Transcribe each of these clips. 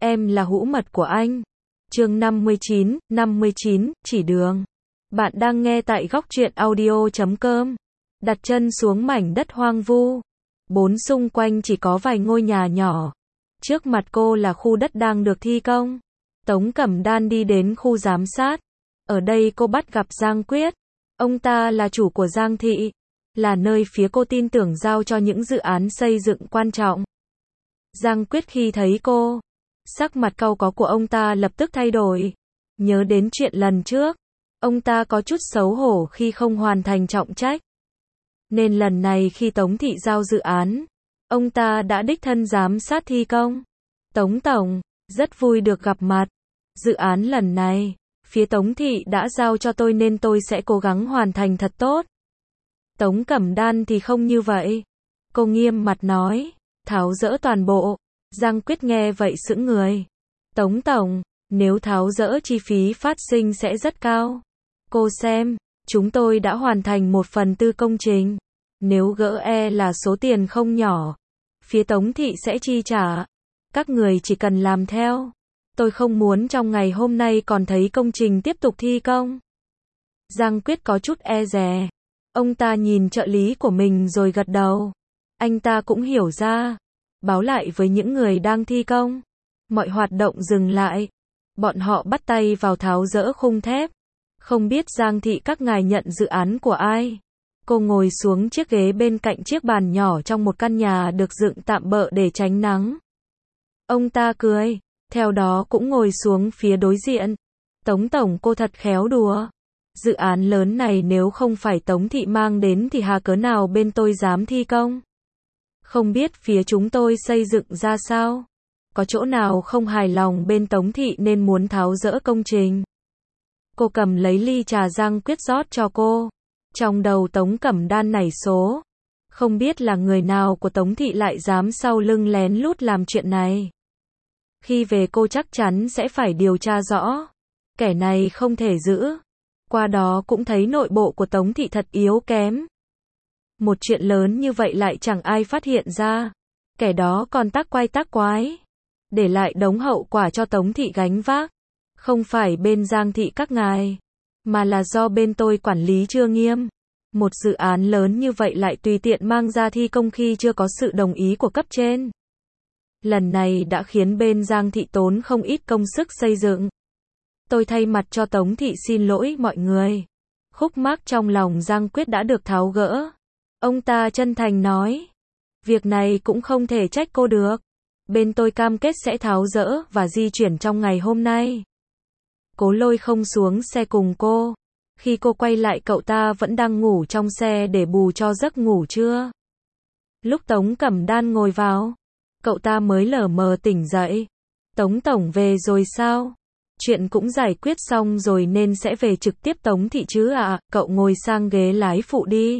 em là hũ mật của anh. Chương 59, chỉ đường. Bạn đang nghe tại góc truyện audio.com. Đặt chân xuống mảnh đất hoang vu. Bốn xung quanh chỉ có vài ngôi nhà nhỏ. Trước mặt cô là khu đất đang được thi công. Tống Cẩm Đan đi đến khu giám sát. Ở đây cô bắt gặp Giang Quyết. Ông ta là chủ của Giang Thị. Là nơi phía cô tin tưởng giao cho những dự án xây dựng quan trọng. Giang Quyết khi thấy cô, sắc mặt cau có của ông ta lập tức thay đổi. Nhớ đến chuyện lần trước, ông ta có chút xấu hổ khi không hoàn thành trọng trách. Nên lần này khi Tống Thị giao dự án, ông ta đã đích thân giám sát thi công. Tống Tổng, rất vui được gặp mặt. Dự án lần này, phía Tống Thị đã giao cho tôi nên tôi sẽ cố gắng hoàn thành thật tốt. Tống Cẩm Đan thì không như vậy. Cô nghiêm mặt nói, tháo dỡ toàn bộ. Giang Quyết nghe vậy sững người. Tống Tổng, nếu tháo dỡ chi phí phát sinh sẽ rất cao. Cô xem, chúng tôi đã hoàn thành 1/4 công trình. Nếu gỡ là số tiền không nhỏ. Phía Tống Thị sẽ chi trả. Các người chỉ cần làm theo. Tôi không muốn trong ngày hôm nay còn thấy công trình tiếp tục thi công. Giang Quyết có chút dè. Ông ta nhìn trợ lý của mình rồi gật đầu. Anh ta cũng hiểu ra. Báo lại với những người đang thi công. Mọi hoạt động dừng lại. Bọn họ bắt tay vào tháo dỡ khung thép. Không biết Giang Thị các ngài nhận dự án của ai. Cô ngồi xuống chiếc ghế bên cạnh chiếc bàn nhỏ trong một căn nhà được dựng tạm bợ để tránh nắng. Ông ta cười. Theo đó cũng ngồi xuống phía đối diện. Tống Tổng, cô thật khéo đùa. Dự án lớn này nếu không phải Tống Thị mang đến thì hà cớ nào bên tôi dám thi công. Không biết phía chúng tôi xây dựng ra sao. Có chỗ nào không hài lòng bên Tống Thị nên muốn tháo dỡ công trình. Cô cầm lấy ly trà Giang Quyết rót cho cô. Trong đầu Tống Cẩm Đan nảy số. Không biết là người nào của Tống Thị lại dám sau lưng lén lút làm chuyện này. Khi về cô chắc chắn sẽ phải điều tra rõ. Kẻ này không thể giữ. Qua đó cũng thấy nội bộ của Tống Thị thật yếu kém. Một chuyện lớn như vậy lại chẳng ai phát hiện ra. Kẻ đó còn tác quay tác quái. Để lại đống hậu quả cho Tống Thị gánh vác. Không phải bên Giang Thị các ngài. Mà là do bên tôi quản lý chưa nghiêm. Một dự án lớn như vậy lại tùy tiện mang ra thi công khi chưa có sự đồng ý của cấp trên. Lần này đã khiến bên Giang Thị tốn không ít công sức xây dựng. Tôi thay mặt cho Tống Thị xin lỗi mọi người. Khúc mắc trong lòng Giang Quyết đã được tháo gỡ. Ông ta chân thành nói. Việc này cũng không thể trách cô được. Bên tôi cam kết sẽ tháo dỡ và di chuyển trong ngày hôm nay. Cố Lôi không xuống xe cùng cô. Khi cô quay lại cậu ta vẫn đang ngủ trong xe để bù cho giấc ngủ trưa. Lúc Tống Cẩm Đan ngồi vào, cậu ta mới lờ mờ tỉnh dậy. Tống Tổng về rồi sao? Chuyện cũng giải quyết xong rồi nên sẽ về trực tiếp Tống Thị chứ ạ. Cậu ngồi sang ghế lái phụ đi.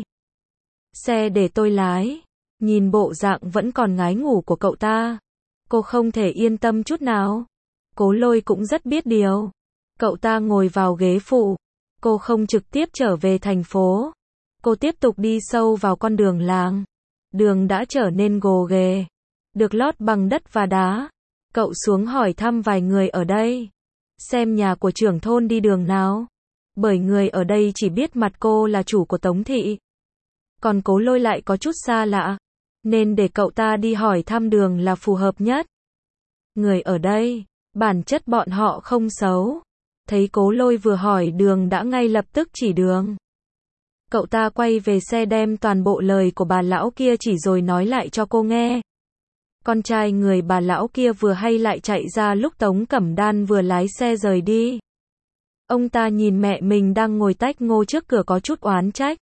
Xe để tôi lái. Nhìn bộ dạng vẫn còn ngái ngủ của cậu ta. Cô không thể yên tâm chút nào. Cố Lôi cũng rất biết điều. Cậu ta ngồi vào ghế phụ. Cô không trực tiếp trở về thành phố. Cô tiếp tục đi sâu vào con đường làng. Đường đã trở nên gồ ghề. Được lót bằng đất và đá. Cậu xuống hỏi thăm vài người ở đây. Xem nhà của trưởng thôn đi đường nào. Bởi người ở đây chỉ biết mặt cô là chủ của Tống Thị. Còn Cố Lôi lại có chút xa lạ. Nên để cậu ta đi hỏi thăm đường là phù hợp nhất. Người ở đây, bản chất bọn họ không xấu. Thấy Cố Lôi vừa hỏi đường đã ngay lập tức chỉ đường. Cậu ta quay về xe đem toàn bộ lời của bà lão kia chỉ rồi nói lại cho cô nghe. Con trai người bà lão kia vừa hay lại chạy ra lúc Tống Cẩm Đan vừa lái xe rời đi. Ông ta nhìn mẹ mình đang ngồi tách ngô trước cửa có chút oán trách.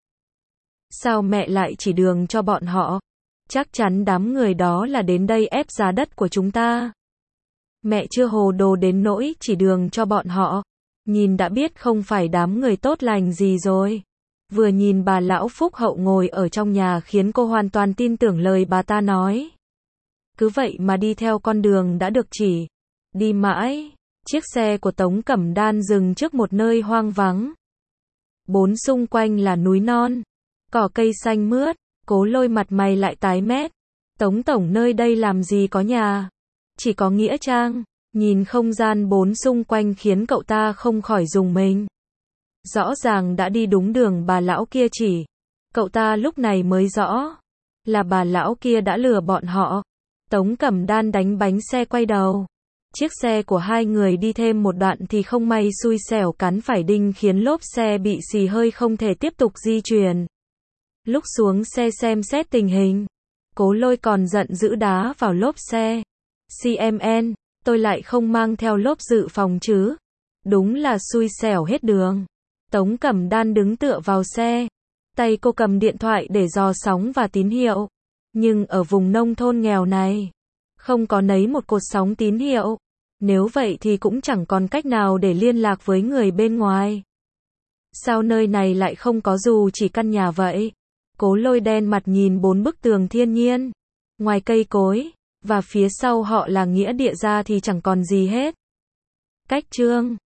Sao mẹ lại chỉ đường cho bọn họ? Chắc chắn đám người đó là đến đây ép giá đất của chúng ta. Mẹ chưa hồ đồ đến nỗi chỉ đường cho bọn họ. Nhìn đã biết không phải đám người tốt lành gì rồi. Vừa nhìn bà lão phúc hậu ngồi ở trong nhà khiến cô hoàn toàn tin tưởng lời bà ta nói. Cứ vậy mà đi theo con đường đã được chỉ. Đi mãi, chiếc xe của Tống Cẩm Đan dừng trước một nơi hoang vắng. Bốn xung quanh là núi non, cỏ cây xanh mướt. Cố Lôi mặt mày lại tái mét. Tống Tổng, nơi đây làm gì có nhà, chỉ có nghĩa trang. Nhìn không gian bốn xung quanh khiến cậu ta không khỏi rùng mình. Rõ ràng đã đi đúng đường bà lão kia chỉ. Cậu ta lúc này mới rõ là bà lão kia đã lừa bọn họ. Tống Cẩm Đan đánh bánh xe quay đầu. Chiếc xe của hai người đi thêm một đoạn thì không may xui xẻo cắn phải đinh khiến lốp xe bị xì hơi không thể tiếp tục di chuyển. Lúc xuống xe xem xét tình hình, Cố Lôi còn giận dữ đá vào lốp xe. CMN, tôi lại không mang theo lốp dự phòng chứ. Đúng là xui xẻo hết đường. Tống Cẩm Đan đứng tựa vào xe. Tay cô cầm điện thoại để dò sóng và tín hiệu. Nhưng ở vùng nông thôn nghèo này, không có nấy một cột sóng tín hiệu. Nếu vậy thì cũng chẳng còn cách nào để liên lạc với người bên ngoài. Sao nơi này lại không có dù chỉ căn nhà vậy? Cố Lôi đen mặt nhìn bốn bức tường thiên nhiên. Ngoài cây cối, và phía sau họ là nghĩa địa ra thì chẳng còn gì hết. Cách chương